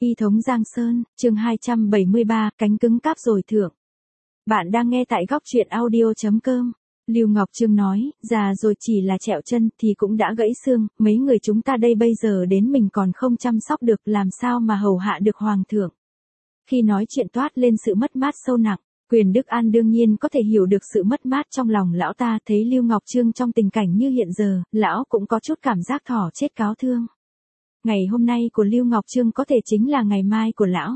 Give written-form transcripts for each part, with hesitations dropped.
Y thống Giang Sơn, chương 273, cánh cứng cáp rồi thượng. Bạn đang nghe tại góc truyện audio.com. Lưu Ngọc Trương nói, già rồi chỉ là trẹo chân thì cũng đã gãy xương, mấy người chúng ta đây bây giờ đến mình còn không chăm sóc được, làm sao mà hầu hạ được hoàng thượng. Khi nói chuyện toát lên sự mất mát sâu nặng, Quyền Đức An đương nhiên có thể hiểu được sự mất mát trong lòng lão ta. Thấy Lưu Ngọc Trương trong tình cảnh như hiện giờ, lão cũng có chút cảm giác thỏ chết cáo thương. Ngày hôm nay của Lưu Ngọc Trương có thể chính là ngày mai của lão.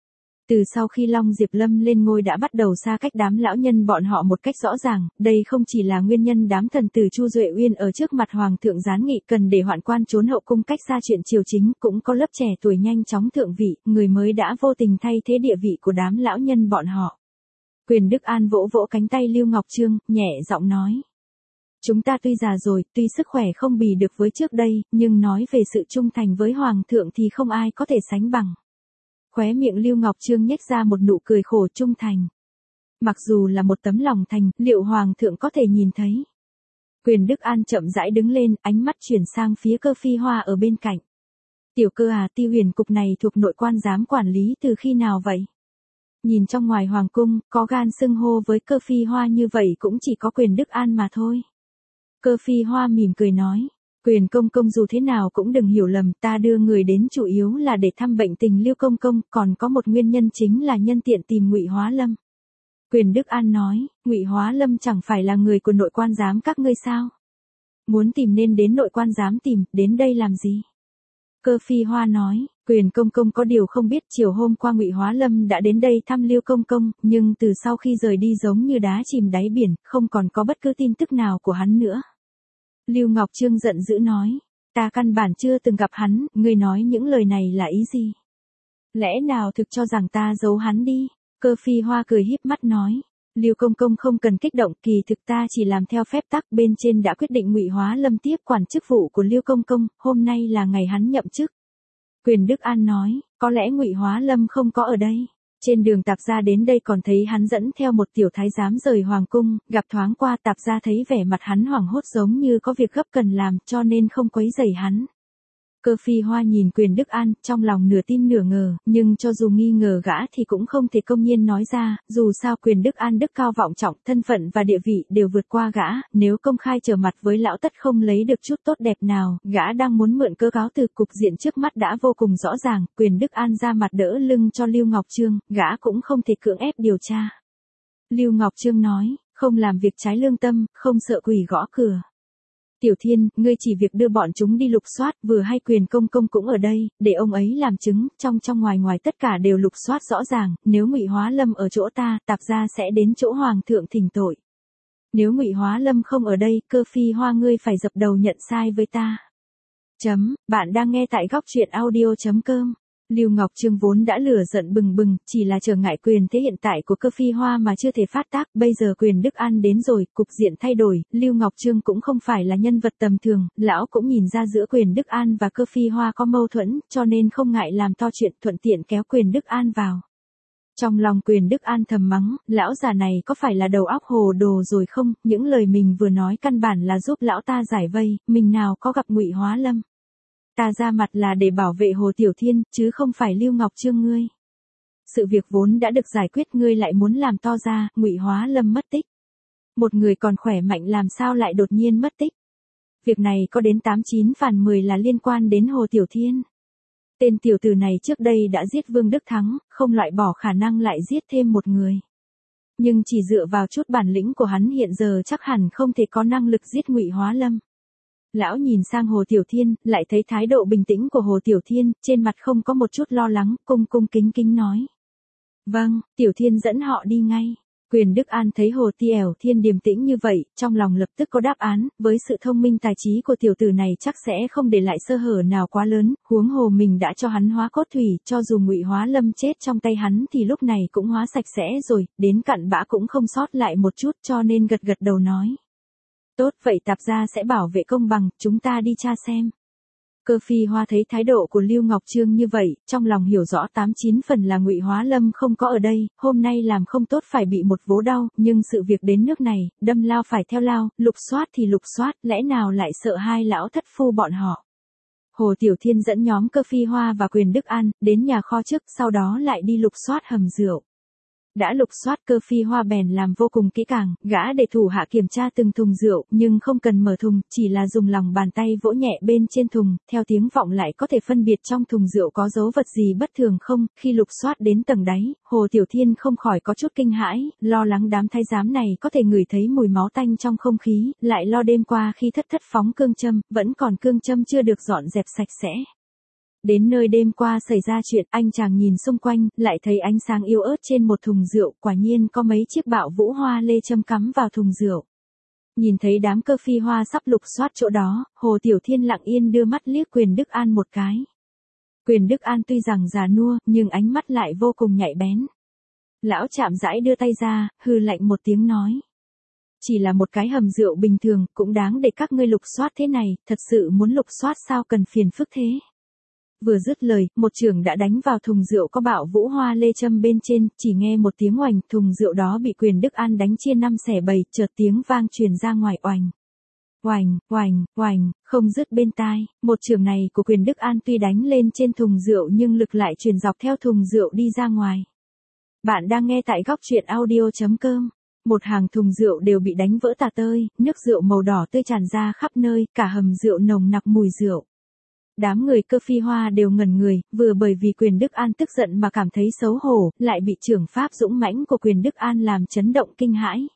Từ sau khi Long Diệp Lâm lên ngôi đã bắt đầu xa cách đám lão nhân bọn họ một cách rõ ràng, đây không chỉ là nguyên nhân đám thần tử Chu Duệ Uyên ở trước mặt hoàng thượng gián nghị cần để hoạn quan trốn hậu cung cách xa chuyện triều chính, cũng có lớp trẻ tuổi nhanh chóng thượng vị, người mới đã vô tình thay thế địa vị của đám lão nhân bọn họ. Quyền Đức An vỗ vỗ cánh tay Lưu Ngọc Trương, nhẹ giọng nói. Chúng ta tuy già rồi, tuy sức khỏe không bì được với trước đây, nhưng nói về sự trung thành với hoàng thượng thì không ai có thể sánh bằng. Khóe miệng Lưu Ngọc Trương nhếch ra một nụ cười khổ. Trung thành. Mặc dù là một tấm lòng thành, liệu hoàng thượng có thể nhìn thấy? Quyền Đức An chậm rãi đứng lên, ánh mắt chuyển sang phía Cơ Phi Hoa ở bên cạnh. Tiểu Cơ à, Ti Huyền cục này thuộc nội quan giám quản lý từ khi nào vậy? Nhìn trong ngoài hoàng cung, có gan xưng hô với Cơ Phi Hoa như vậy cũng chỉ có Quyền Đức An mà thôi. Cơ Phi Hoa mỉm cười nói. Quyền công công dù thế nào cũng đừng hiểu lầm, ta đưa người đến chủ yếu là để thăm bệnh tình Lưu công công, còn có một nguyên nhân chính là nhân tiện tìm Ngụy Hóa Lâm. Quyền Đức An nói, Ngụy Hóa Lâm chẳng phải là người của nội quan giám các ngươi sao? Muốn tìm nên đến nội quan giám tìm, đến đây làm gì? Cơ Phi Hoa nói, Quyền công công có điều không biết, chiều hôm qua Ngụy Hóa Lâm đã đến đây thăm Lưu công công, nhưng từ sau khi rời đi giống như đá chìm đáy biển, không còn có bất cứ tin tức nào của hắn nữa. Lưu Ngọc Trương giận dữ nói, ta căn bản chưa từng gặp hắn, ngươi nói những lời này là ý gì? Lẽ nào thực cho rằng ta giấu hắn đi? Cơ Phi Hoa cười híp mắt nói, Lưu công công không cần kích động, kỳ thực ta chỉ làm theo phép tắc, bên trên đã quyết định Ngụy Hóa Lâm tiếp quản chức vụ của Lưu công công, hôm nay là ngày hắn nhậm chức. Quyền Đức An nói, có lẽ Ngụy Hóa Lâm không có ở đây. Trên đường Tạp Gia đến đây còn thấy hắn dẫn theo một tiểu thái giám rời hoàng cung, gặp thoáng qua Tạp Gia thấy vẻ mặt hắn hoảng hốt giống như có việc gấp cần làm, cho nên không quấy rầy hắn. Cơ Phi Hoa nhìn Quyền Đức An, trong lòng nửa tin nửa ngờ, nhưng cho dù nghi ngờ gã thì cũng không thể công nhiên nói ra, dù sao Quyền Đức An đức cao vọng trọng, thân phận và địa vị đều vượt qua gã, nếu công khai trở mặt với lão tất không lấy được chút tốt đẹp nào, gã đang muốn mượn cớ cáo từ cục diện trước mắt đã vô cùng rõ ràng. Quyền Đức An ra mặt đỡ lưng cho Lưu Ngọc Trương, gã cũng không thể cưỡng ép điều tra. Lưu Ngọc Trương nói, không làm việc trái lương tâm, không sợ quỷ gõ cửa. Tiểu Thiên, ngươi chỉ việc đưa bọn chúng đi lục soát, vừa hay Quyền công công cũng ở đây, để ông ấy làm chứng, trong ngoài tất cả đều lục soát rõ ràng, nếu Ngụy Hóa Lâm ở chỗ ta, Tạp Gia sẽ đến chỗ hoàng thượng thỉnh tội. Nếu Ngụy Hóa Lâm không ở đây, Cơ Phi Hoa ngươi phải dập đầu nhận sai với ta. Bạn đang nghe tại góc truyện audio.com. Lưu Ngọc Trương vốn đã lửa giận bừng bừng, chỉ là trở ngại quyền thế hiện tại của Cơ Phi Hoa mà chưa thể phát tác, bây giờ Quyền Đức An đến rồi, cục diện thay đổi, Lưu Ngọc Trương cũng không phải là nhân vật tầm thường, lão cũng nhìn ra giữa Quyền Đức An và Cơ Phi Hoa có mâu thuẫn, cho nên không ngại làm to chuyện, thuận tiện kéo Quyền Đức An vào. Trong lòng Quyền Đức An thầm mắng, lão già này có phải là đầu óc hồ đồ rồi không, những lời mình vừa nói căn bản là giúp lão ta giải vây, mình nào có gặp Ngụy Hóa Lâm. Ta ra mặt là để bảo vệ Hồ Tiểu Thiên, chứ không phải Lưu Ngọc Trương ngươi. Sự việc vốn đã được giải quyết, ngươi lại muốn làm to ra, Ngụy Hóa Lâm mất tích. Một người còn khỏe mạnh làm sao lại đột nhiên mất tích. Việc này có đến 89/10 là liên quan đến Hồ Tiểu Thiên. Tên tiểu tử này trước đây đã giết Vương Đức Thắng, không loại bỏ khả năng lại giết thêm một người. Nhưng chỉ dựa vào chút bản lĩnh của hắn hiện giờ chắc hẳn không thể có năng lực giết Ngụy Hóa Lâm. Lão nhìn sang Hồ Tiểu Thiên, lại thấy thái độ bình tĩnh của Hồ Tiểu Thiên, trên mặt không có một chút lo lắng, cung kính nói. Vâng, Tiểu Thiên dẫn họ đi ngay. Quyền Đức An thấy Hồ Tiểu Thiên điềm tĩnh như vậy, trong lòng lập tức có đáp án, với sự thông minh tài trí của tiểu tử này chắc sẽ không để lại sơ hở nào quá lớn, huống hồ mình đã cho hắn hóa cốt thủy, cho dù Ngụy Hóa Lâm chết trong tay hắn thì lúc này cũng hóa sạch sẽ rồi, đến cặn bã cũng không sót lại một chút, cho nên gật đầu nói. Tốt, vậy Tạp Gia sẽ bảo vệ công bằng, chúng ta đi tra xem. Cơ Phi Hoa thấy thái độ của Lưu Ngọc Trương như vậy, trong lòng hiểu rõ 89 phần là Ngụy Hóa Lâm không có ở đây, hôm nay làm không tốt phải bị một vố đau, nhưng sự việc đến nước này, đâm lao phải theo lao, lục soát thì lục soát, lẽ nào lại sợ hai lão thất phu bọn họ. Hồ Tiểu Thiên dẫn nhóm Cơ Phi Hoa và Quyền Đức An đến nhà kho trước, sau đó lại đi lục soát hầm rượu. Đã lục soát, Cơ Phi Hoa bèn làm vô cùng kỹ càng, gã để thủ hạ kiểm tra từng thùng rượu, nhưng không cần mở thùng, chỉ là dùng lòng bàn tay vỗ nhẹ bên trên thùng, theo tiếng vọng lại có thể phân biệt trong thùng rượu có dấu vật gì bất thường không. Khi lục soát đến tầng đáy, Hồ Tiểu Thiên không khỏi có chút kinh hãi, lo lắng đám thái giám này có thể ngửi thấy mùi máu tanh trong không khí, lại lo đêm qua khi thất phóng cương châm, vẫn còn cương châm chưa được dọn dẹp sạch sẽ. Đến nơi đêm qua xảy ra chuyện, anh chàng nhìn xung quanh, lại thấy ánh sáng yếu ớt trên một thùng rượu, quả nhiên có mấy chiếc bạo vũ hoa lê châm cắm vào thùng rượu. Nhìn thấy đám Cơ Phi Hoa sắp lục soát chỗ đó, Hồ Tiểu Thiên lặng yên đưa mắt liếc Quyền Đức An một cái. Quyền Đức An tuy rằng già nua, nhưng ánh mắt lại vô cùng nhạy bén. Lão chạm rãi đưa tay ra, hừ lạnh một tiếng nói. Chỉ là một cái hầm rượu bình thường, cũng đáng để các ngươi lục soát thế này, thật sự muốn lục soát sao cần phiền phức thế. Vừa dứt lời, một chưởng đã đánh vào thùng rượu có bạo vũ hoa lê châm bên trên, chỉ nghe một tiếng oành, thùng rượu đó bị Quyền Đức An đánh chia 5 xẻ 7, chợt tiếng vang truyền ra ngoài oành. Oành, oành, oành, không dứt bên tai. Một chưởng này của Quyền Đức An tuy đánh lên trên thùng rượu nhưng lực lại truyền dọc theo thùng rượu đi ra ngoài. Bạn đang nghe tại góc truyện audio.com. Một hàng thùng rượu đều bị đánh vỡ tả tơi, nước rượu màu đỏ tươi tràn ra khắp nơi, cả hầm rượu nồng nặc mùi rượu. Đám người Cơ Phi Hoa đều ngẩn người, vừa bởi vì Quyền Đức An tức giận mà cảm thấy xấu hổ, lại bị trưởng pháp dũng mãnh của Quyền Đức An làm chấn động kinh hãi.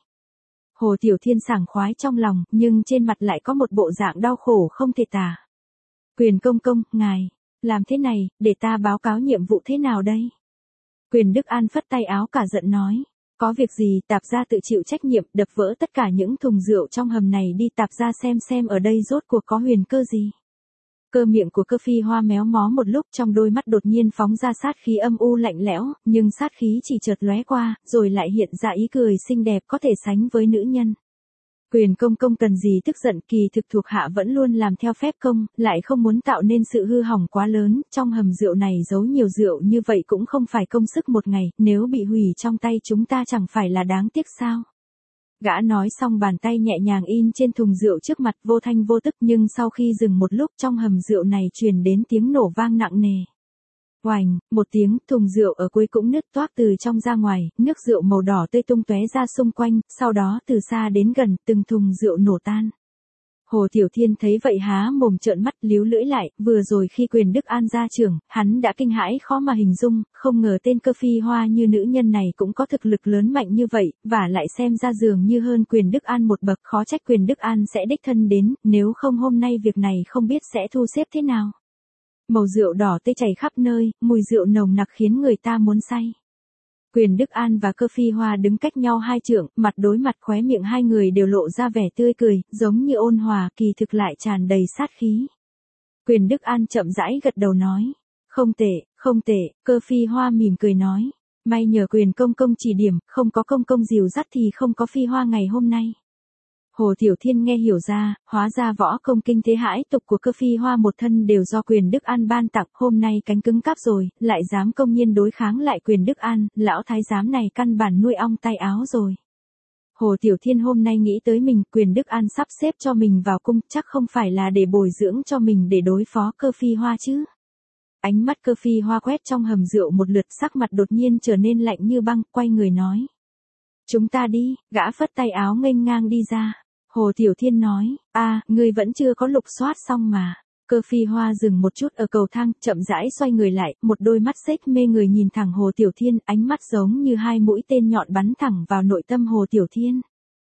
Hồ Tiểu Thiên sảng khoái trong lòng, nhưng trên mặt lại có một bộ dạng đau khổ không thể tả. Quyền công công, ngài, làm thế này, để ta báo cáo nhiệm vụ thế nào đây? Quyền Đức An phất tay áo cả giận nói. Có việc gì, tạp gia tự chịu trách nhiệm, đập vỡ tất cả những thùng rượu trong hầm này đi, tạp gia xem ở đây rốt cuộc có huyền cơ gì. Cơ miệng của Cơ Phi Hoa méo mó một lúc, trong đôi mắt đột nhiên phóng ra sát khí âm u lạnh lẽo, nhưng sát khí chỉ chợt lóe qua, rồi lại hiện ra ý cười xinh đẹp có thể sánh với nữ nhân. Quyền công công cần gì tức giận, kỳ thực thuộc hạ vẫn luôn làm theo phép công, lại không muốn tạo nên sự hư hỏng quá lớn, trong hầm rượu này giấu nhiều rượu như vậy cũng không phải công sức một ngày, nếu bị hủy trong tay chúng ta chẳng phải là đáng tiếc sao. Gã nói xong bàn tay nhẹ nhàng in trên thùng rượu trước mặt, vô thanh vô tức, nhưng sau khi dừng một lúc trong hầm rượu này truyền đến tiếng nổ vang nặng nề. Oành, một tiếng, thùng rượu ở cuối cũng nứt toác từ trong ra ngoài, nước rượu màu đỏ tươi tung tóe ra xung quanh, sau đó từ xa đến gần, từng thùng rượu nổ tan. Hồ Tiểu Thiên thấy vậy há mồm trợn mắt líu lưỡi lại, vừa rồi khi Quyền Đức An ra trưởng, hắn đã kinh hãi khó mà hình dung, không ngờ tên Cơ Phi Hoa như nữ nhân này cũng có thực lực lớn mạnh như vậy, và lại xem ra dường như hơn Quyền Đức An một bậc, khó trách Quyền Đức An sẽ đích thân đến, nếu không hôm nay việc này không biết sẽ thu xếp thế nào. Màu rượu đỏ tươi chảy khắp nơi, mùi rượu nồng nặc khiến người ta muốn say. Quyền Đức An và Cơ Phi Hoa đứng cách nhau 2 trượng, mặt đối mặt, khóe miệng hai người đều lộ ra vẻ tươi cười, giống như ôn hòa, kỳ thực lại tràn đầy sát khí. Quyền Đức An chậm rãi gật đầu nói, không tệ, không tệ. Cơ Phi Hoa mỉm cười nói, may nhờ Quyền công công chỉ điểm, không có công công dìu dắt thì không có Phi Hoa ngày hôm nay. Hồ Tiểu Thiên nghe hiểu ra, hóa ra võ công kinh thế hãi tục của Cơ Phi Hoa một thân đều do Quyền Đức An ban tặng, hôm nay cánh cứng cáp rồi, lại dám công nhiên đối kháng lại Quyền Đức An, lão thái giám này căn bản nuôi ong tay áo rồi. Hồ Tiểu Thiên hôm nay nghĩ tới mình, Quyền Đức An sắp xếp cho mình vào cung, chắc không phải là để bồi dưỡng cho mình để đối phó Cơ Phi Hoa chứ. Ánh mắt Cơ Phi Hoa quét trong hầm rượu một lượt, sắc mặt đột nhiên trở nên lạnh như băng, quay người nói. Chúng ta đi, gã phất tay áo nghênh ngang đi ra. Hồ Tiểu Thiên nói, ngươi vẫn chưa có lục soát xong mà. Cơ Phi Hoa dừng một chút ở cầu thang, chậm rãi xoay người lại, một đôi mắt xếch mê người nhìn thẳng Hồ Tiểu Thiên, ánh mắt giống như hai mũi tên nhọn bắn thẳng vào nội tâm Hồ Tiểu Thiên.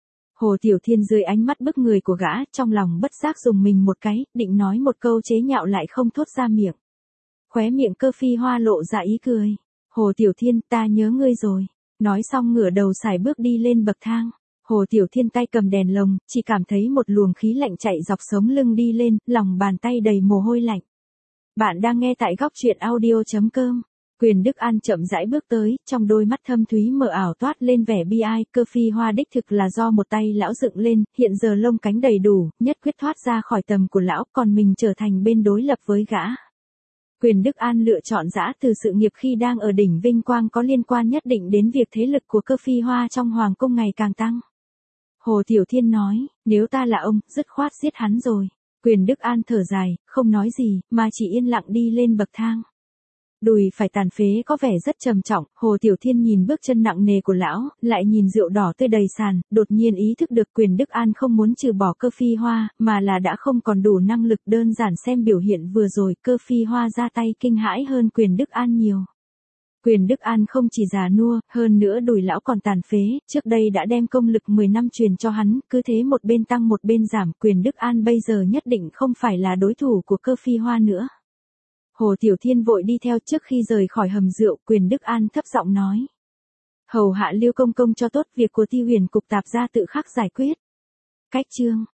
Hồ Tiểu Thiên dưới ánh mắt bức người của gã, trong lòng bất giác dùng mình một cái, định nói một câu chế nhạo lại không thốt ra miệng. Khóe miệng Cơ Phi Hoa lộ ra ý cười. Hồ Tiểu Thiên, ta nhớ ngươi rồi. Nói xong ngửa đầu sải bước đi lên bậc thang. Hồ Tiểu Thiên tay cầm đèn lồng, chỉ cảm thấy một luồng khí lạnh chạy dọc sống lưng đi lên, lòng bàn tay đầy mồ hôi lạnh. Bạn đang nghe tại góc truyện audio.com. Quyền Đức An chậm rãi bước tới, trong đôi mắt thâm thúy mờ ảo toát lên vẻ bi ai, Cơ Phi Hoa đích thực là do một tay lão dựng lên, hiện giờ lông cánh đầy đủ, nhất quyết thoát ra khỏi tầm của lão, còn mình trở thành bên đối lập với gã. Quyền Đức An lựa chọn giã từ sự nghiệp khi đang ở đỉnh vinh quang có liên quan nhất định đến việc thế lực của Cơ Phi Hoa trong hoàng cung ngày càng tăng. Hồ Tiểu Thiên nói, nếu ta là ông, dứt khoát giết hắn rồi. Quyền Đức An thở dài, không nói gì, mà chỉ yên lặng đi lên bậc thang. Đùi phải tàn phế có vẻ rất trầm trọng, Hồ Tiểu Thiên nhìn bước chân nặng nề của lão, lại nhìn rượu đỏ tươi đầy sàn, đột nhiên ý thức được Quyền Đức An không muốn trừ bỏ Cơ Phi Hoa, mà là đã không còn đủ năng lực. Đơn giản xem biểu hiện vừa rồi, Cơ Phi Hoa ra tay kinh hãi hơn Quyền Đức An nhiều. Quyền Đức An không chỉ già nua, hơn nữa đùi lão còn tàn phế, trước đây đã đem công lực 10 năm truyền cho hắn, cứ thế một bên tăng một bên giảm, Quyền Đức An bây giờ nhất định không phải là đối thủ của Cơ Phi Hoa nữa. Hồ Tiểu Thiên vội đi theo. Trước khi rời khỏi hầm rượu, Quyền Đức An thấp giọng nói: hầu hạ Lưu công công cho tốt, việc của Ti Huyền cục tạp gia tự khắc giải quyết. Cách chương